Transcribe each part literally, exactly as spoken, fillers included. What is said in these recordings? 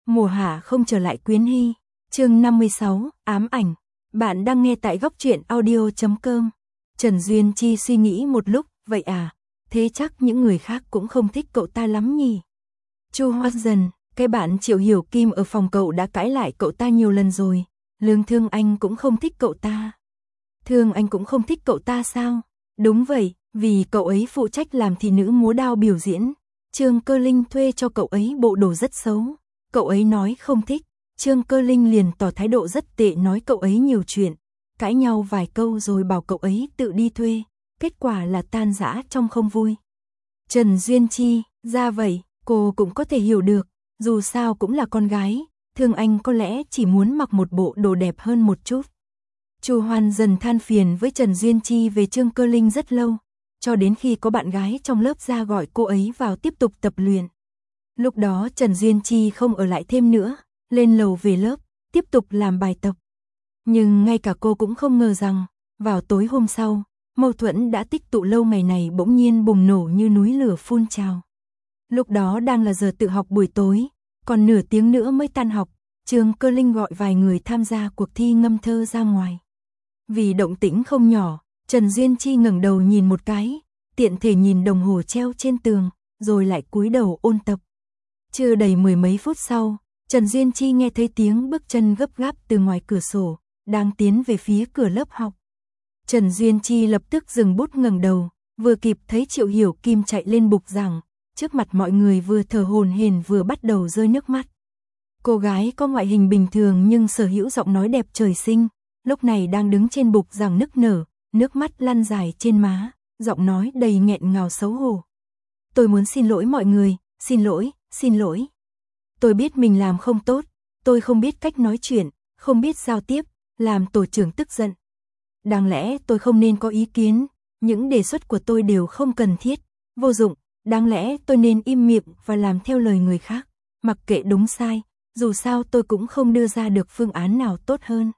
Mùa hạ không trở lại Quyến Hy. Chương năm mươi sáu, ám ảnh. Bạn đang nghe tại góc truyện audio chấm com. Trần Duyên Chi suy nghĩ một lúc, vậy à, thế chắc những người khác cũng không thích cậu ta lắm nhỉ. Chu Hoa Dần, cái bạn Triệu Hiểu Kim ở phòng cậu đã cãi lại cậu ta nhiều lần rồi. Lương Thương Anh cũng không thích cậu ta. Thương Anh cũng không thích cậu ta sao? Đúng vậy, vì cậu ấy phụ trách làm thị nữ múa đao biểu diễn. Trương Cơ Linh thuê cho cậu ấy bộ đồ rất xấu. Cậu ấy nói không thích. Trương Cơ Linh liền tỏ thái độ rất tệ, nói cậu ấy nhiều chuyện. Cãi nhau vài câu rồi bảo cậu ấy tự đi thuê. Kết quả là tan rã trong không vui. Trần Duyên Chi, ra vậy, cô cũng có thể hiểu được. Dù sao cũng là con gái. Thương Anh có lẽ chỉ muốn mặc một bộ đồ đẹp hơn một chút. Chu Hoan dần than phiền với Trần Duyên Chi về Trương Cơ Linh rất lâu, cho đến khi có bạn gái trong lớp ra gọi cô ấy vào tiếp tục tập luyện. Lúc đó Trần Duyên Chi không ở lại thêm nữa, lên lầu về lớp, tiếp tục làm bài tập. Nhưng ngay cả cô cũng không ngờ rằng, vào tối hôm sau, mâu thuẫn đã tích tụ lâu ngày này bỗng nhiên bùng nổ như núi lửa phun trào. Lúc đó đang là giờ tự học buổi tối, còn nửa tiếng nữa mới tan học, Trương Cơ Linh gọi vài người tham gia cuộc thi ngâm thơ ra ngoài. Vì động tĩnh không nhỏ, Trần Duyên Chi ngẩng đầu nhìn một cái, tiện thể nhìn đồng hồ treo trên tường, rồi lại cúi đầu ôn tập. Chưa đầy mười mấy phút sau, Trần Duyên Chi nghe thấy tiếng bước chân gấp gáp từ ngoài cửa sổ, đang tiến về phía cửa lớp học. Trần Duyên Chi lập tức dừng bút ngẩng đầu, vừa kịp thấy Triệu Hiểu Kim chạy lên bục giảng, trước mặt mọi người vừa thở hổn hển vừa bắt đầu rơi nước mắt. Cô gái có ngoại hình bình thường nhưng sở hữu giọng nói đẹp trời sinh, lúc này đang đứng trên bục giảng nức nở, nước mắt lăn dài trên má, giọng nói đầy nghẹn ngào xấu hổ. Tôi muốn xin lỗi mọi người, xin lỗi, xin lỗi. Tôi biết mình làm không tốt, tôi không biết cách nói chuyện, không biết giao tiếp, làm tổ trưởng tức giận. Đáng lẽ tôi không nên có ý kiến, những đề xuất của tôi đều không cần thiết, vô dụng, đáng lẽ tôi nên im miệng và làm theo lời người khác, mặc kệ đúng sai, dù sao tôi cũng không đưa ra được phương án nào tốt hơn.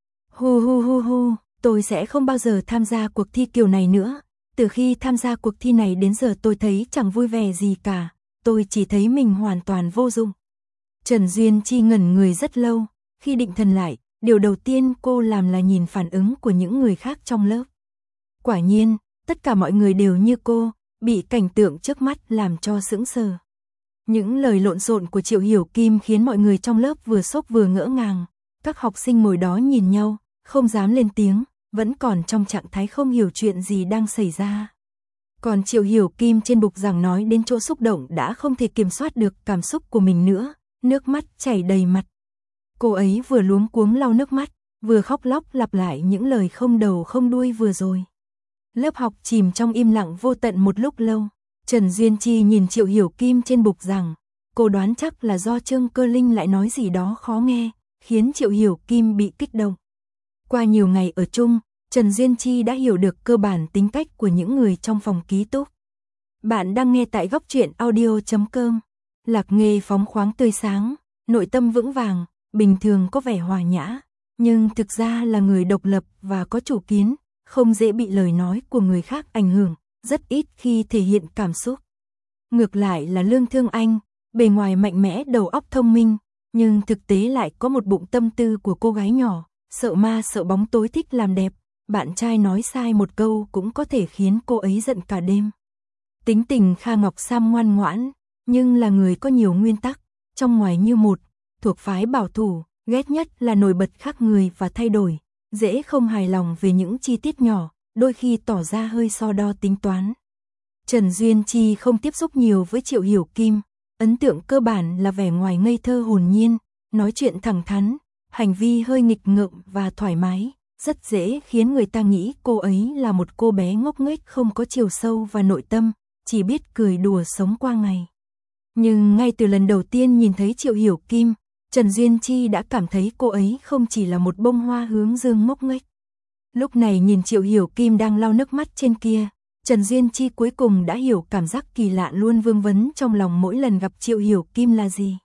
Hu hu hu hu, tôi sẽ không bao giờ tham gia cuộc thi kiểu này nữa. Từ khi tham gia cuộc thi này đến giờ tôi thấy chẳng vui vẻ gì cả, tôi chỉ thấy mình hoàn toàn vô dụng. Trần Duyên Chi ngẩn người rất lâu, khi định thần lại, điều đầu tiên cô làm là nhìn phản ứng của những người khác trong lớp. Quả nhiên, tất cả mọi người đều như cô, bị cảnh tượng trước mắt làm cho sững sờ. Những lời lộn xộn của Triệu Hiểu Kim khiến mọi người trong lớp vừa sốc vừa ngỡ ngàng. Các học sinh ngồi đó nhìn nhau, không dám lên tiếng, vẫn còn trong trạng thái không hiểu chuyện gì đang xảy ra. Còn Triệu Hiểu Kim trên bục giảng nói đến chỗ xúc động đã không thể kiểm soát được cảm xúc của mình nữa, nước mắt chảy đầy mặt. Cô ấy vừa luống cuống lau nước mắt, vừa khóc lóc lặp lại những lời không đầu không đuôi vừa rồi. Lớp học chìm trong im lặng vô tận một lúc lâu. Trần Duyên Chi nhìn Triệu Hiểu Kim trên bục giảng, cô đoán chắc là do Trương Cơ Linh lại nói gì đó khó nghe, khiến Triệu Hiểu Kim bị kích động. Qua nhiều ngày ở chung, Trần Duyên Chi đã hiểu được cơ bản tính cách của những người trong phòng ký túc. Bạn đang nghe tại góc truyện audio chấm com. Lạc Nghê phóng khoáng tươi sáng, nội tâm vững vàng, bình thường có vẻ hòa nhã, nhưng thực ra là người độc lập và có chủ kiến, không dễ bị lời nói của người khác ảnh hưởng, rất ít khi thể hiện cảm xúc. Ngược lại là Lương Thương Anh, bề ngoài mạnh mẽ đầu óc thông minh, nhưng thực tế lại có một bụng tâm tư của cô gái nhỏ, sợ ma sợ bóng tối thích làm đẹp, bạn trai nói sai một câu cũng có thể khiến cô ấy giận cả đêm. Tính tình Kha Ngọc Sam ngoan ngoãn, nhưng là người có nhiều nguyên tắc, trong ngoài như một, thuộc phái bảo thủ, ghét nhất là nổi bật khác người và thay đổi, dễ không hài lòng về những chi tiết nhỏ, đôi khi tỏ ra hơi so đo tính toán. Trần Duyên Chi không tiếp xúc nhiều với Triệu Hiểu Kim, ấn tượng cơ bản là vẻ ngoài ngây thơ hồn nhiên, nói chuyện thẳng thắn, hành vi hơi nghịch ngợm và thoải mái, rất dễ khiến người ta nghĩ cô ấy là một cô bé ngốc nghếch không có chiều sâu và nội tâm, chỉ biết cười đùa sống qua ngày. Nhưng ngay từ lần đầu tiên nhìn thấy Triệu Hiểu Kim, Trần Duyên Chi đã cảm thấy cô ấy không chỉ là một bông hoa hướng dương ngốc nghếch. Lúc này nhìn Triệu Hiểu Kim đang lau nước mắt trên kia, Trần Duyên Chi cuối cùng đã hiểu cảm giác kỳ lạ luôn vương vấn trong lòng mỗi lần gặp Triệu Hiểu Kim là gì.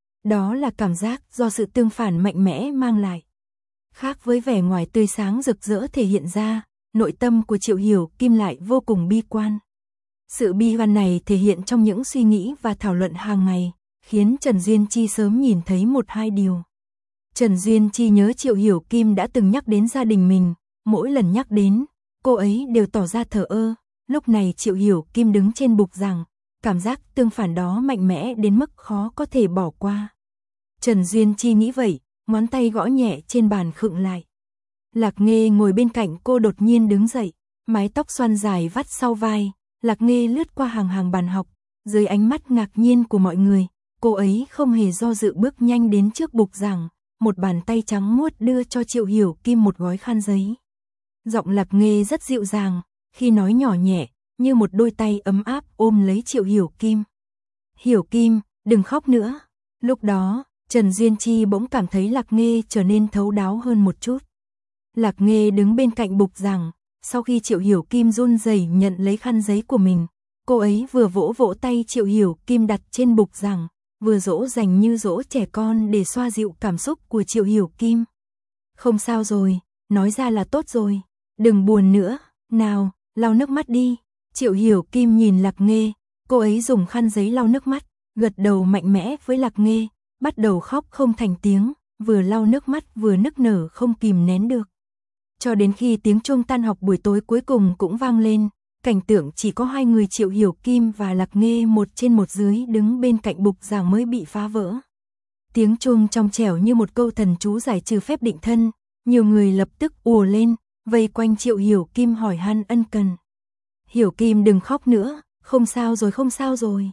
Đó là cảm giác do sự tương phản mạnh mẽ mang lại. Khác với vẻ ngoài tươi sáng rực rỡ thể hiện ra, nội tâm của Triệu Hiểu Kim lại vô cùng bi quan. Sự bi quan này thể hiện trong những suy nghĩ và thảo luận hàng ngày, khiến Trần Duyên Chi sớm nhìn thấy một hai điều. Trần Duyên Chi nhớ Triệu Hiểu Kim đã từng nhắc đến gia đình mình, mỗi lần nhắc đến, cô ấy đều tỏ ra thờ ơ. Lúc này Triệu Hiểu Kim đứng trên bục giảng, cảm giác tương phản đó mạnh mẽ đến mức khó có thể bỏ qua. Trần Duyên Chi nghĩ vậy, ngón tay gõ nhẹ trên bàn khựng lại. Lạc Nghê ngồi bên cạnh cô đột nhiên đứng dậy, mái tóc xoăn dài vắt sau vai. Lạc Nghê lướt qua hàng hàng bàn học, dưới ánh mắt ngạc nhiên của mọi người, cô ấy không hề do dự bước nhanh đến trước bục giảng, một bàn tay trắng muốt đưa cho Triệu Hiểu Kim một gói khăn giấy. Giọng Lạc Nghê rất dịu dàng, khi nói nhỏ nhẹ, như một đôi tay ấm áp ôm lấy Triệu Hiểu Kim. Hiểu Kim, đừng khóc nữa. Lúc đó, Trần Duyên Chi bỗng cảm thấy Lạc Nghê trở nên thấu đáo hơn một chút. Lạc Nghê đứng bên cạnh bục giảng, sau khi Triệu Hiểu Kim run rẩy nhận lấy khăn giấy của mình, cô ấy vừa vỗ vỗ tay Triệu Hiểu Kim đặt trên bục giảng, vừa dỗ dành như dỗ trẻ con để xoa dịu cảm xúc của Triệu Hiểu Kim. Không sao rồi, nói ra là tốt rồi, đừng buồn nữa, nào, lau nước mắt đi. Triệu Hiểu Kim nhìn Lạc Nghê, cô ấy dùng khăn giấy lau nước mắt, gật đầu mạnh mẽ với Lạc Nghê, bắt đầu khóc không thành tiếng, vừa lau nước mắt vừa nức nở không kìm nén được. Cho đến khi tiếng chuông tan học buổi tối cuối cùng cũng vang lên, cảnh tượng chỉ có hai người Triệu Hiểu Kim và Lạc Nghê một trên một dưới đứng bên cạnh bục giảng mới bị phá vỡ. Tiếng chuông trong trẻo như một câu thần chú giải trừ phép định thân, nhiều người lập tức ùa lên, vây quanh Triệu Hiểu Kim hỏi han ân cần. Hiểu Kim đừng khóc nữa, không sao rồi không sao rồi.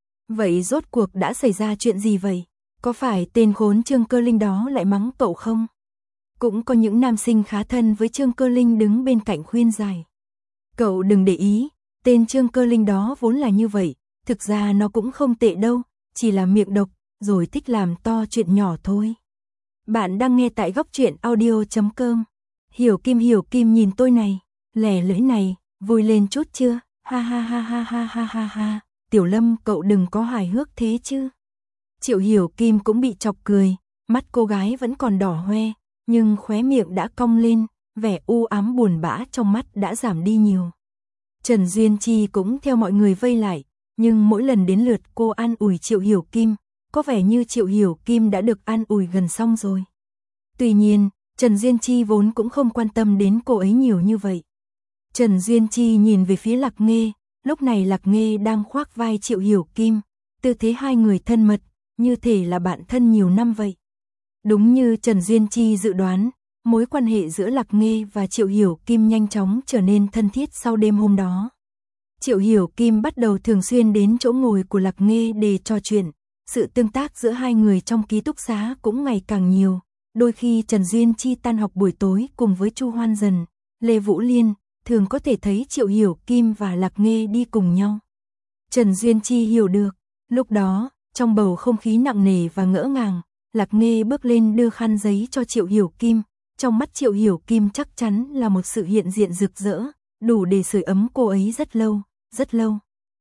Vậy rốt cuộc đã xảy ra chuyện gì vậy? Có phải tên khốn Trương Cơ Linh đó lại mắng cậu không? Cũng có những nam sinh khá thân với Trương Cơ Linh đứng bên cạnh khuyên giải. Cậu đừng để ý, tên Trương Cơ Linh đó vốn là như vậy, thực ra nó cũng không tệ đâu, chỉ là miệng độc, rồi thích làm to chuyện nhỏ thôi. Bạn đang nghe tại góc truyện audio chấm com. Hiểu Kim Hiểu Kim nhìn tôi này, lẻ lưỡi này, vui lên chút chưa? Ha ha ha ha ha ha ha ha. Tiểu Lâm cậu đừng có hài hước thế chứ. Triệu Hiểu Kim cũng bị chọc cười, mắt cô gái vẫn còn đỏ hoe, nhưng khóe miệng đã cong lên, vẻ u ám buồn bã trong mắt đã giảm đi nhiều. Trần Duyên Chi cũng theo mọi người vây lại, nhưng mỗi lần đến lượt cô an ủi Triệu Hiểu Kim, có vẻ như Triệu Hiểu Kim đã được an ủi gần xong rồi. Tuy nhiên, Trần Duyên Chi vốn cũng không quan tâm đến cô ấy nhiều như vậy. Trần Duyên Chi nhìn về phía Lạc Nghê, lúc này Lạc Nghê đang khoác vai Triệu Hiểu Kim, tư thế hai người thân mật, như thể là bạn thân nhiều năm vậy. Đúng như Trần Duyên Chi dự đoán, mối quan hệ giữa Lạc Nghê và Triệu Hiểu Kim nhanh chóng trở nên thân thiết sau đêm hôm đó. Triệu Hiểu Kim bắt đầu thường xuyên đến chỗ ngồi của Lạc Nghê để trò chuyện, sự tương tác giữa hai người trong ký túc xá cũng ngày càng nhiều. Đôi khi Trần Duyên Chi tan học buổi tối cùng với Chu Hoan Dần, Lê Vũ Liên, thường có thể thấy Triệu Hiểu Kim và Lạc Nghê đi cùng nhau. Trần Duyên Chi hiểu được, lúc đó, trong bầu không khí nặng nề và ngỡ ngàng, Lạc Nghê bước lên đưa khăn giấy cho Triệu Hiểu Kim, trong mắt Triệu Hiểu Kim chắc chắn là một sự hiện diện rực rỡ, đủ để sưởi ấm cô ấy rất lâu, rất lâu.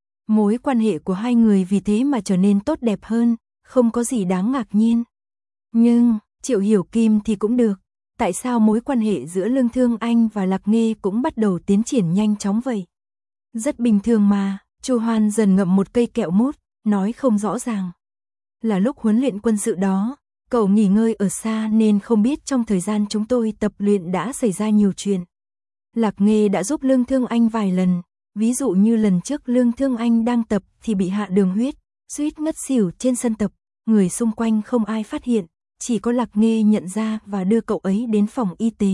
Mối quan hệ của hai người vì thế mà trở nên tốt đẹp hơn, không có gì đáng ngạc nhiên. Nhưng, Triệu Hiểu Kim thì cũng được, tại sao mối quan hệ giữa Lương Thương Anh và Lạc Nghê cũng bắt đầu tiến triển nhanh chóng vậy? Rất bình thường mà, Chu Hoan Dần ngậm một cây kẹo mút, nói không rõ ràng. Là lúc huấn luyện quân sự đó, cậu nghỉ ngơi ở xa nên không biết trong thời gian chúng tôi tập luyện đã xảy ra nhiều chuyện. Lạc Nghê đã giúp Lương Thương Anh vài lần, ví dụ như lần trước Lương Thương Anh đang tập thì bị hạ đường huyết, suýt ngất xỉu trên sân tập, người xung quanh không ai phát hiện, chỉ có Lạc Nghê nhận ra và đưa cậu ấy đến phòng y tế.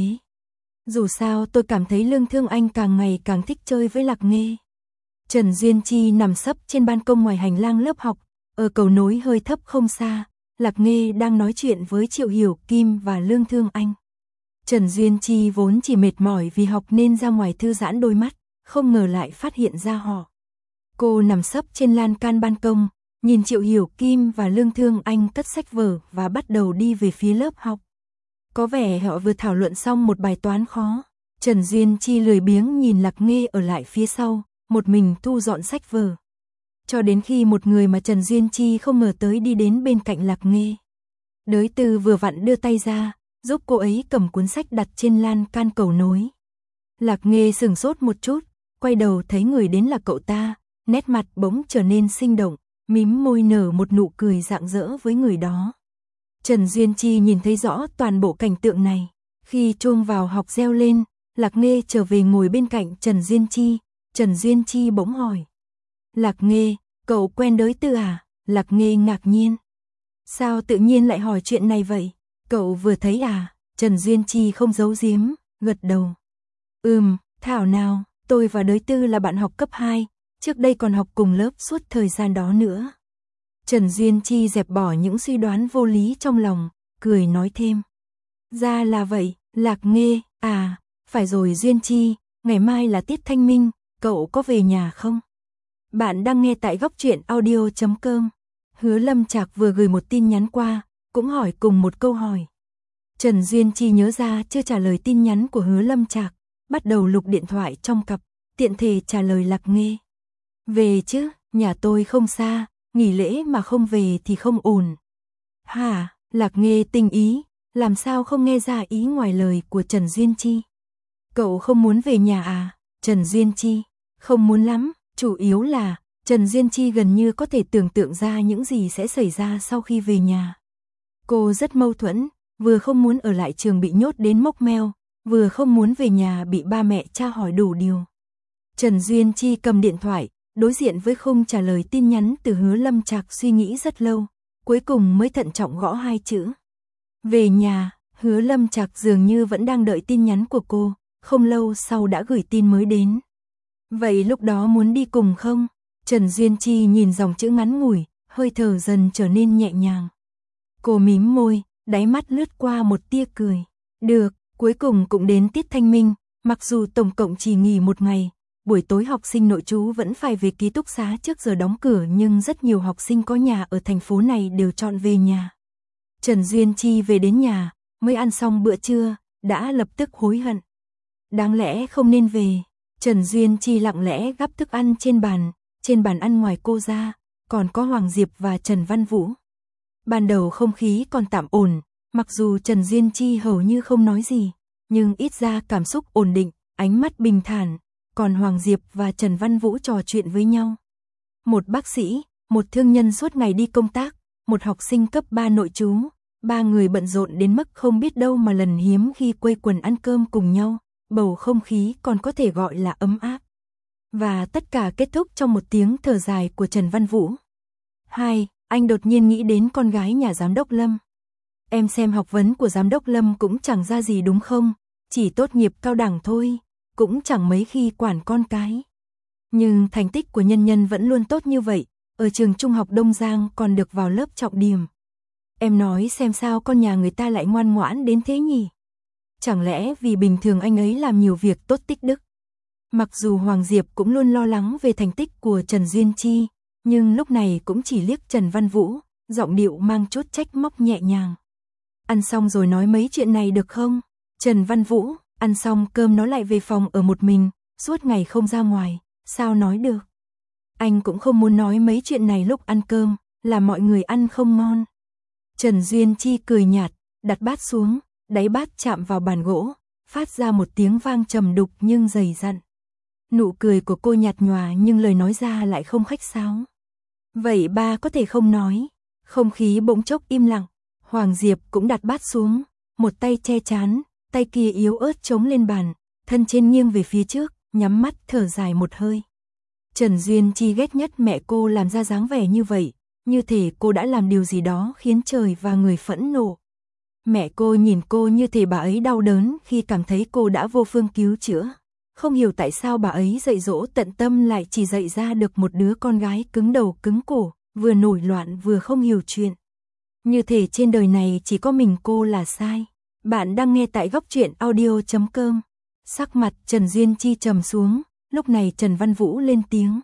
Dù sao tôi cảm thấy Lương Thương Anh càng ngày càng thích chơi với Lạc Nghê. Trần Duyên Chi nằm sấp trên ban công ngoài hành lang lớp học, ở cầu nối hơi thấp không xa, Lạc Nghê đang nói chuyện với Triệu Hiểu Kim và Lương Thương Anh. Trần Duyên Chi vốn chỉ mệt mỏi vì học nên ra ngoài thư giãn đôi mắt, không ngờ lại phát hiện ra họ. Cô nằm sấp trên lan can ban công, nhìn Triệu Hiểu Kim và Lương Thương Anh cất sách vở và bắt đầu đi về phía lớp học. Có vẻ họ vừa thảo luận xong một bài toán khó. Trần Duyên Chi lười biếng nhìn Lạc Nghê ở lại phía sau, một mình thu dọn sách vở. Cho đến khi một người mà Trần Duyên Chi không ngờ tới đi đến bên cạnh Lạc Nghê. Đới Từ vừa vặn đưa tay ra, giúp cô ấy cầm cuốn sách đặt trên lan can cầu nối. Lạc Nghê sửng sốt một chút, quay đầu thấy người đến là cậu ta, nét mặt bỗng trở nên sinh động, mím môi nở một nụ cười rạng rỡ với người đó. Trần Duyên Chi nhìn thấy rõ toàn bộ cảnh tượng này. Khi chuông vào học reo lên, Lạc Nghê trở về ngồi bên cạnh Trần Duyên Chi. Trần Duyên Chi bỗng hỏi. Lạc Nghê, cậu quen đới Tư à? Lạc Nghê ngạc nhiên. Sao tự nhiên lại hỏi chuyện này vậy? Cậu vừa thấy à? Trần Duyên Chi không giấu giếm, gật đầu. Ừm, thảo nào, tôi và đới Tư là bạn học cấp hai, trước đây còn học cùng lớp suốt thời gian đó nữa. Trần Duyên Chi dẹp bỏ những suy đoán vô lý trong lòng, cười nói thêm. Ra là vậy, Lạc Nghê, à, phải rồi Duyên Chi, ngày mai là tiết thanh minh, cậu có về nhà không? Bạn đang nghe tại góc truyện audio chấm com. Hứa Lâm Trạc vừa gửi một tin nhắn qua, cũng hỏi cùng một câu hỏi. Trần Duyên Chi nhớ ra chưa trả lời tin nhắn của Hứa Lâm Trạc, bắt đầu lục điện thoại trong cặp, tiện thể trả lời Lạc Nghê. Về chứ, nhà tôi không xa, nghỉ lễ mà không về thì không ổn. Hả, Lạc Nghê tinh ý, làm sao không nghe ra ý ngoài lời của Trần Duyên Chi? Cậu không muốn về nhà à? Trần Duyên Chi, không muốn lắm, chủ yếu là Trần Duyên Chi gần như có thể tưởng tượng ra những gì sẽ xảy ra sau khi về nhà. Cô rất mâu thuẫn, vừa không muốn ở lại trường bị nhốt đến mốc meo, vừa không muốn về nhà bị ba mẹ tra hỏi đủ điều. Trần Duyên Chi cầm điện thoại, đối diện với khung trả lời tin nhắn từ Hứa Lâm Trạc suy nghĩ rất lâu, cuối cùng mới thận trọng gõ hai chữ. Về nhà, Hứa Lâm Trạc dường như vẫn đang đợi tin nhắn của cô, không lâu sau đã gửi tin mới đến. Vậy lúc đó muốn đi cùng không? Trần Duyên Chi nhìn dòng chữ ngắn ngủi, hơi thở dần trở nên nhẹ nhàng. Cô mím môi, đáy mắt lướt qua một tia cười. Được, cuối cùng cũng đến tiết thanh minh, mặc dù tổng cộng chỉ nghỉ một ngày, buổi tối học sinh nội trú vẫn phải về ký túc xá trước giờ đóng cửa, nhưng rất nhiều học sinh có nhà ở thành phố này đều chọn về nhà. Trần Duyên Chi về đến nhà, mới ăn xong bữa trưa, đã lập tức hối hận. Đáng lẽ không nên về. Trần Duyên Chi lặng lẽ gắp thức ăn trên bàn, trên bàn ăn ngoài cô ra, còn có Hoàng Diệp và Trần Văn Vũ. Ban đầu không khí còn tạm ổn, mặc dù Trần Duyên Chi hầu như không nói gì, nhưng ít ra cảm xúc ổn định, ánh mắt bình thản, còn Hoàng Diệp và Trần Văn Vũ trò chuyện với nhau. Một bác sĩ, một thương nhân suốt ngày đi công tác, một học sinh cấp ba nội trú, ba người bận rộn đến mức không biết đâu mà lần hiếm khi quây quần ăn cơm cùng nhau, bầu không khí còn có thể gọi là ấm áp. Và tất cả kết thúc trong một tiếng thở dài của Trần Văn Vũ. Hai, anh đột nhiên nghĩ đến con gái nhà giám đốc Lâm. Em xem học vấn của giám đốc Lâm cũng chẳng ra gì đúng không, chỉ tốt nghiệp cao đẳng thôi, cũng chẳng mấy khi quản con cái. Nhưng thành tích của nhân nhân vẫn luôn tốt như vậy, ở trường trung học Đông Giang còn được vào lớp trọng điểm. Em nói xem sao con nhà người ta lại ngoan ngoãn đến thế nhỉ? Chẳng lẽ vì bình thường anh ấy làm nhiều việc tốt tích đức? Mặc dù Hoàng Diệp cũng luôn lo lắng về thành tích của Trần Duyên Chi, nhưng lúc này cũng chỉ liếc Trần Văn Vũ, giọng điệu mang chút trách móc nhẹ nhàng. Ăn xong rồi nói mấy chuyện này được không? Trần Văn Vũ, ăn xong cơm nó lại về phòng ở một mình, suốt ngày không ra ngoài, sao nói được? Anh cũng không muốn nói mấy chuyện này lúc ăn cơm, là mọi người ăn không ngon. Trần Duyên Chi cười nhạt, đặt bát xuống, đáy bát chạm vào bàn gỗ, phát ra một tiếng vang trầm đục nhưng dày dặn. Nụ cười của cô nhạt nhòa nhưng lời nói ra lại không khách sáo. Vậy ba có thể không nói. Không khí bỗng chốc im lặng, Hoàng Diệp cũng đặt bát xuống, một tay che chán, tay kia yếu ớt chống lên bàn, thân trên nghiêng về phía trước, nhắm mắt thở dài một hơi. Trần Duyên Chi ghét nhất mẹ cô làm ra dáng vẻ như vậy, như thể cô đã làm điều gì đó khiến trời và người phẫn nộ. Mẹ cô nhìn cô như thể bà ấy đau đớn khi cảm thấy cô đã vô phương cứu chữa. Không hiểu tại sao bà ấy dạy dỗ tận tâm lại chỉ dạy ra được một đứa con gái cứng đầu cứng cổ, vừa nổi loạn vừa không hiểu chuyện. Như thể trên đời này chỉ có mình cô là sai. Bạn đang nghe tại góc truyện audio chấm com. Sắc mặt Trần Duyên Chi trầm xuống, lúc này Trần Văn Vũ lên tiếng.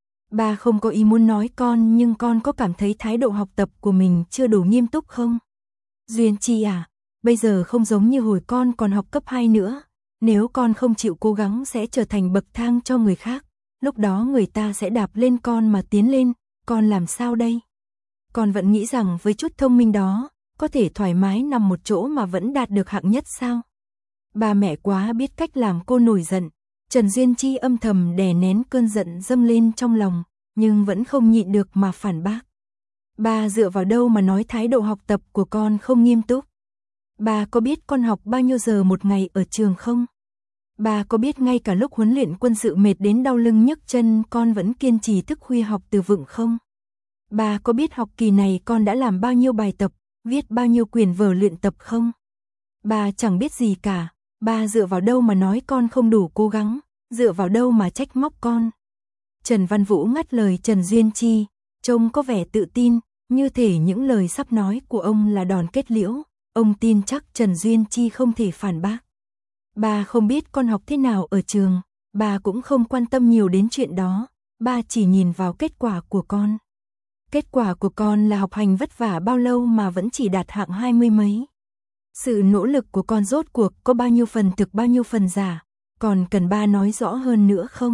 Ba không có ý muốn nói con, nhưng con có cảm thấy thái độ học tập của mình chưa đủ nghiêm túc không? Duyên Chi à, bây giờ không giống như hồi con còn học cấp hai nữa. Nếu con không chịu cố gắng sẽ trở thành bậc thang cho người khác. Lúc đó người ta sẽ đạp lên con mà tiến lên, con làm sao đây? Con vẫn nghĩ rằng với chút thông minh đó, có thể thoải mái nằm một chỗ mà vẫn đạt được hạng nhất sao? Ba mẹ quá biết cách làm cô nổi giận. Trần Duyên Chi âm thầm đè nén cơn giận dâng lên trong lòng, nhưng vẫn không nhịn được mà phản bác. Ba dựa vào đâu mà nói thái độ học tập của con không nghiêm túc? Ba có biết con học bao nhiêu giờ một ngày ở trường không? Ba có biết ngay cả lúc huấn luyện quân sự mệt đến đau lưng nhức chân con vẫn kiên trì thức khuya học từ vựng không? Ba có biết học kỳ này con đã làm bao nhiêu bài tập, viết bao nhiêu quyển vở luyện tập không? Ba chẳng biết gì cả, ba dựa vào đâu mà nói con không đủ cố gắng, dựa vào đâu mà trách móc con? Trần Văn Vũ ngắt lời Trần Duyên Chi, trông có vẻ tự tin, như thể những lời sắp nói của ông là đòn kết liễu, ông tin chắc Trần Duyên Chi không thể phản bác. Ba không biết con học thế nào ở trường, ba cũng không quan tâm nhiều đến chuyện đó, ba chỉ nhìn vào kết quả của con. Kết quả của con là học hành vất vả bao lâu mà vẫn chỉ đạt hạng hai mươi mấy. Sự nỗ lực của con rốt cuộc có bao nhiêu phần thực bao nhiêu phần giả, còn cần ba nói rõ hơn nữa không?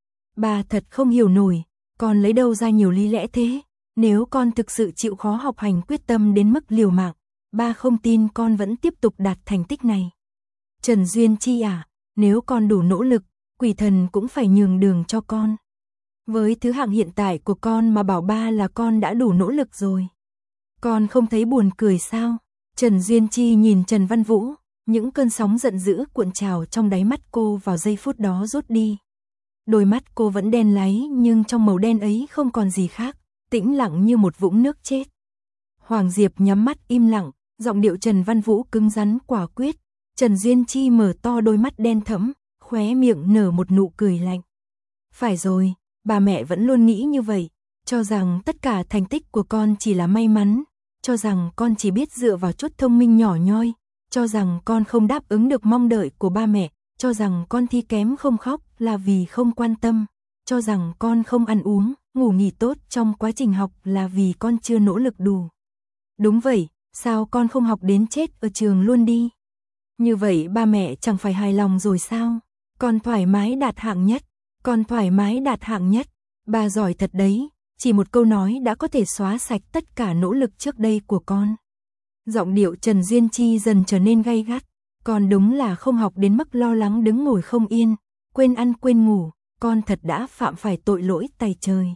Ba thật không hiểu nổi, con lấy đâu ra nhiều lý lẽ thế, nếu con thực sự chịu khó học hành quyết tâm đến mức liều mạng, ba không tin con vẫn tiếp tục đạt thành tích này. Trần Duyên Chi à, nếu con đủ nỗ lực, quỷ thần cũng phải nhường đường cho con. Với thứ hạng hiện tại của con mà bảo ba là con đã đủ nỗ lực rồi. Con không thấy buồn cười sao? Trần Duyên Chi nhìn Trần Văn Vũ, những cơn sóng giận dữ cuộn trào trong đáy mắt cô vào giây phút đó rút đi. Đôi mắt cô vẫn đen láy nhưng trong màu đen ấy không còn gì khác, tĩnh lặng như một vũng nước chết. Hoàng Diệp nhắm mắt im lặng, giọng điệu Trần Văn Vũ cứng rắn quả quyết. Trần Duyên Chi mở to đôi mắt đen thẫm, khóe miệng nở một nụ cười lạnh. Phải rồi, bà mẹ vẫn luôn nghĩ như vậy, cho rằng tất cả thành tích của con chỉ là may mắn, cho rằng con chỉ biết dựa vào chút thông minh nhỏ nhoi, cho rằng con không đáp ứng được mong đợi của ba mẹ, cho rằng con thi kém không khóc là vì không quan tâm, cho rằng con không ăn uống, ngủ nghỉ tốt trong quá trình học là vì con chưa nỗ lực đủ. Đúng vậy, sao con không học đến chết ở trường luôn đi? Như vậy ba mẹ chẳng phải hài lòng rồi sao? Con thoải mái đạt hạng nhất, con thoải mái đạt hạng nhất, ba giỏi thật đấy, chỉ một câu nói đã có thể xóa sạch tất cả nỗ lực trước đây của con. Giọng điệu Trần Duyên Chi dần trở nên gay gắt, con đúng là không học đến mức lo lắng đứng ngồi không yên, quên ăn quên ngủ, con thật đã phạm phải tội lỗi tày trời.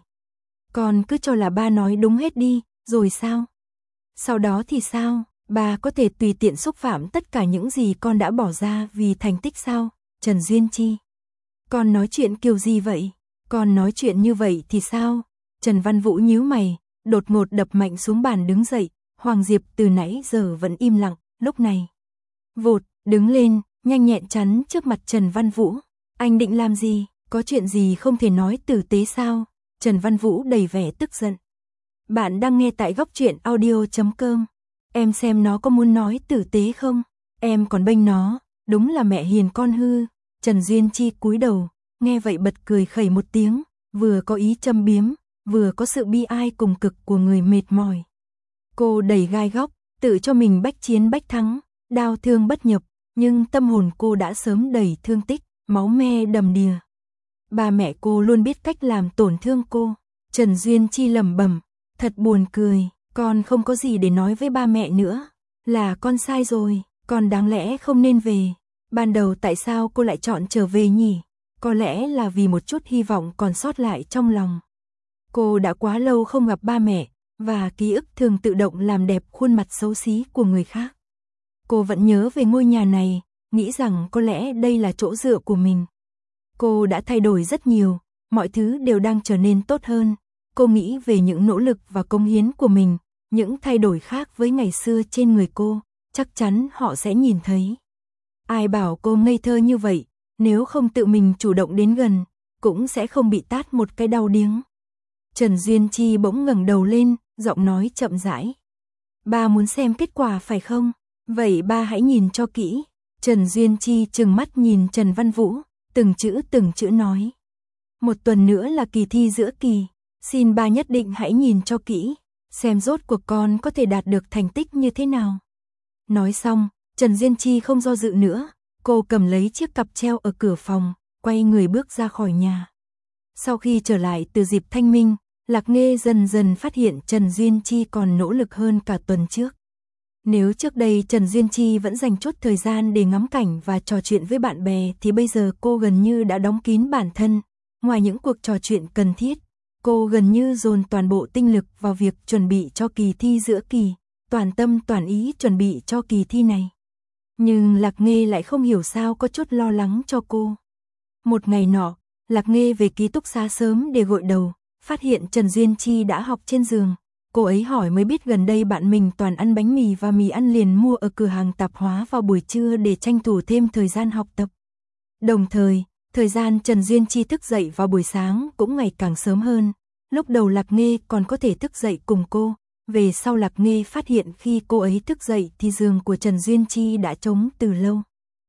Con cứ cho là ba nói đúng hết đi, rồi sao? Sau đó thì sao? Ba có thể tùy tiện xúc phạm tất cả những gì con đã bỏ ra vì thành tích sao? Trần Duyên Chi. Con nói chuyện kiểu gì vậy? Con nói chuyện như vậy thì sao? Trần Văn Vũ nhíu mày, đột ngột đập mạnh xuống bàn đứng dậy. Hoàng Diệp từ nãy giờ vẫn im lặng, lúc này vụt, đứng lên, nhanh nhẹn chắn trước mặt Trần Văn Vũ. Anh định làm gì? Có chuyện gì không thể nói tử tế sao? Trần Văn Vũ đầy vẻ tức giận. Bạn đang nghe tại góc truyện audio chấm com. Em xem nó có muốn nói tử tế không? Em còn bênh nó, đúng là mẹ hiền con hư. Trần Duyên Chi cúi đầu, nghe vậy bật cười khẩy một tiếng, vừa có ý châm biếm, vừa có sự bi ai cùng cực của người mệt mỏi. Cô đầy gai góc, tự cho mình bách chiến bách thắng, đau thương bất nhập, nhưng tâm hồn cô đã sớm đầy thương tích, máu me đầm đìa. Ba mẹ cô luôn biết cách làm tổn thương cô. Trần Duyên Chi lẩm bẩm, thật buồn cười, con không có gì để nói với ba mẹ nữa, là con sai rồi, con đáng lẽ không nên về. Ban đầu tại sao cô lại chọn trở về nhỉ? Có lẽ là vì một chút hy vọng còn sót lại trong lòng. Cô đã quá lâu không gặp ba mẹ, và ký ức thường tự động làm đẹp khuôn mặt xấu xí của người khác. Cô vẫn nhớ về ngôi nhà này, nghĩ rằng có lẽ đây là chỗ dựa của mình. Cô đã thay đổi rất nhiều, mọi thứ đều đang trở nên tốt hơn. Cô nghĩ về những nỗ lực và công hiến của mình, những thay đổi khác với ngày xưa trên người cô, chắc chắn họ sẽ nhìn thấy. Ai bảo cô ngây thơ như vậy, nếu không tự mình chủ động đến gần, cũng sẽ không bị tát một cái đau điếng. Trần Duyên Chi bỗng ngẩng đầu lên, giọng nói chậm rãi. Ba muốn xem kết quả phải không? Vậy ba hãy nhìn cho kỹ. Trần Duyên Chi trừng mắt nhìn Trần Văn Vũ, từng chữ từng chữ nói. Một tuần nữa là kỳ thi giữa kỳ, xin ba nhất định hãy nhìn cho kỹ, xem rốt cuộc con có thể đạt được thành tích như thế nào. Nói xong, Trần Duyên Chi không do dự nữa, cô cầm lấy chiếc cặp treo ở cửa phòng, quay người bước ra khỏi nhà. Sau khi trở lại từ dịp thanh minh, Lạc Nghê dần dần phát hiện Trần Duyên Chi còn nỗ lực hơn cả tuần trước. Nếu trước đây Trần Duyên Chi vẫn dành chút thời gian để ngắm cảnh và trò chuyện với bạn bè thì bây giờ cô gần như đã đóng kín bản thân, ngoài những cuộc trò chuyện cần thiết, Cô gần như dồn toàn bộ tinh lực vào việc chuẩn bị cho kỳ thi giữa kỳ, toàn tâm toàn ý chuẩn bị cho kỳ thi này. Nhưng Lạc Nghê lại không hiểu sao có chút lo lắng cho cô. Một ngày nọ, Lạc Nghê về ký túc xá sớm để gội đầu, phát hiện Trần Duyên Chi đã học trên giường. Cô ấy hỏi mới biết gần đây bạn mình toàn ăn bánh mì và mì ăn liền mua ở cửa hàng tạp hóa vào buổi trưa để tranh thủ thêm thời gian học tập. Đồng thời, thời gian Trần Duyên Chi thức dậy vào buổi sáng cũng ngày càng sớm hơn. Lúc đầu Lạc Nghê còn có thể thức dậy cùng cô, về sau Lạc Nghê phát hiện khi cô ấy thức dậy thì giường của Trần Duyên Chi đã trống từ lâu.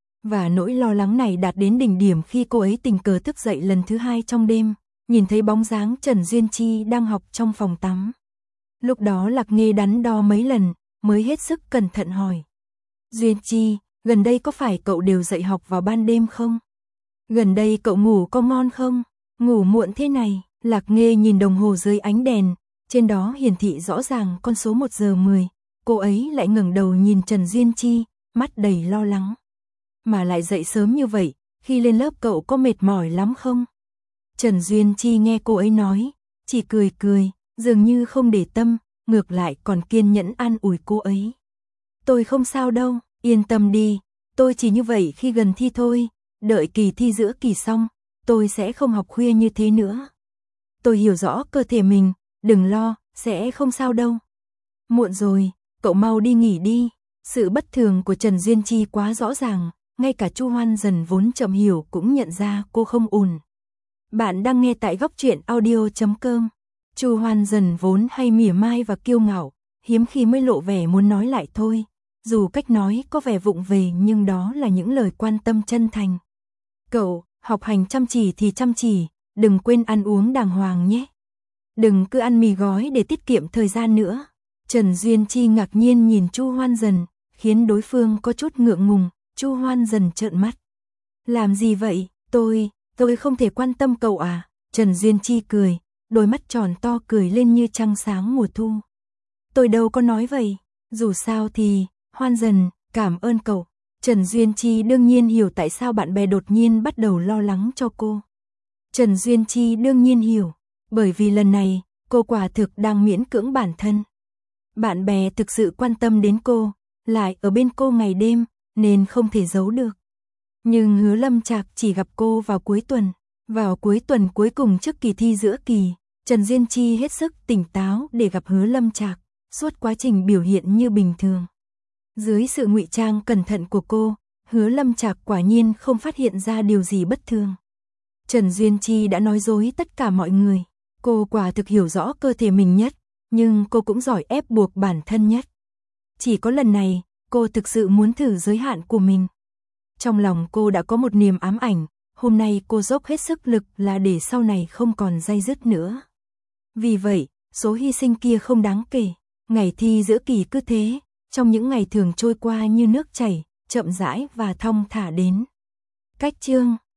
Và nỗi lo lắng này đạt đến đỉnh điểm khi cô ấy tình cờ thức dậy lần thứ hai trong đêm, nhìn thấy bóng dáng Trần Duyên Chi đang học trong phòng tắm. Lúc đó Lạc Nghê đắn đo mấy lần, mới hết sức cẩn thận hỏi. Duyên Chi, gần đây có phải cậu đều dậy học vào ban đêm không? Gần đây cậu ngủ có ngon không? Ngủ muộn thế này, Lạc Nghê nhìn đồng hồ dưới ánh đèn, trên đó hiển thị rõ ràng con số một giờ mười. Cô ấy lại ngẩng đầu nhìn Trần Duyên Chi, mắt đầy lo lắng. Mà lại dậy sớm như vậy, khi lên lớp cậu có mệt mỏi lắm không? Trần Duyên Chi nghe cô ấy nói, chỉ cười cười, dường như không để tâm, ngược lại còn kiên nhẫn an ủi cô ấy. Tôi không sao đâu, yên tâm đi, tôi chỉ như vậy khi gần thi thôi, đợi kỳ thi giữa kỳ xong, tôi sẽ không học khuya như thế nữa. Tôi hiểu rõ cơ thể mình, đừng lo, sẽ không sao đâu. Muộn rồi, cậu mau đi nghỉ đi. Sự bất thường của Trần Duyên Chi quá rõ ràng, ngay cả Chu Hoan Dần vốn chậm hiểu cũng nhận ra cô không ổn. Bạn đang nghe tại góc truyện audio chấm com. Chu Hoan Dần vốn hay mỉa mai và kiêu ngạo, hiếm khi mới lộ vẻ muốn nói lại thôi. Dù cách nói có vẻ vụng về nhưng đó là những lời quan tâm chân thành. Cậu, học hành chăm chỉ thì chăm chỉ, đừng quên ăn uống đàng hoàng nhé. Đừng cứ ăn mì gói để tiết kiệm thời gian nữa. Trần Duyên Chi ngạc nhiên nhìn Chu Hoan Dần, khiến đối phương có chút ngượng ngùng. Chu Hoan Dần trợn mắt. Làm gì vậy? Tôi, tôi không thể quan tâm cậu à? Trần Duyên Chi cười, đôi mắt tròn to cười lên như trăng sáng mùa thu. Tôi đâu có nói vậy, dù sao thì, Hoan Dần, cảm ơn cậu. Trần Duyên Chi đương nhiên hiểu tại sao bạn bè đột nhiên bắt đầu lo lắng cho cô. Trần Duyên Chi đương nhiên hiểu, bởi vì lần này, cô quả thực đang miễn cưỡng bản thân. Bạn bè thực sự quan tâm đến cô, lại ở bên cô ngày đêm, nên không thể giấu được. Nhưng Hứa Lâm Trạc chỉ gặp cô vào cuối tuần. Vào cuối tuần cuối cùng trước kỳ thi giữa kỳ, Trần Duyên Chi hết sức tỉnh táo để gặp Hứa Lâm Trạc, suốt quá trình biểu hiện như bình thường. Dưới sự ngụy trang cẩn thận của cô, Hứa Lâm Trạc quả nhiên không phát hiện ra điều gì bất thường. Trần Duyên Chi đã nói dối tất cả mọi người, cô quả thực hiểu rõ cơ thể mình nhất, nhưng cô cũng giỏi ép buộc bản thân nhất. Chỉ có lần này, cô thực sự muốn thử giới hạn của mình. Trong lòng cô đã có một niềm ám ảnh, hôm nay cô dốc hết sức lực là để sau này không còn day dứt nữa. Vì vậy, số hy sinh kia không đáng kể, ngày thi giữa kỳ cứ thế, trong những ngày thường trôi qua như nước chảy, chậm rãi và thong thả đến. Cách chương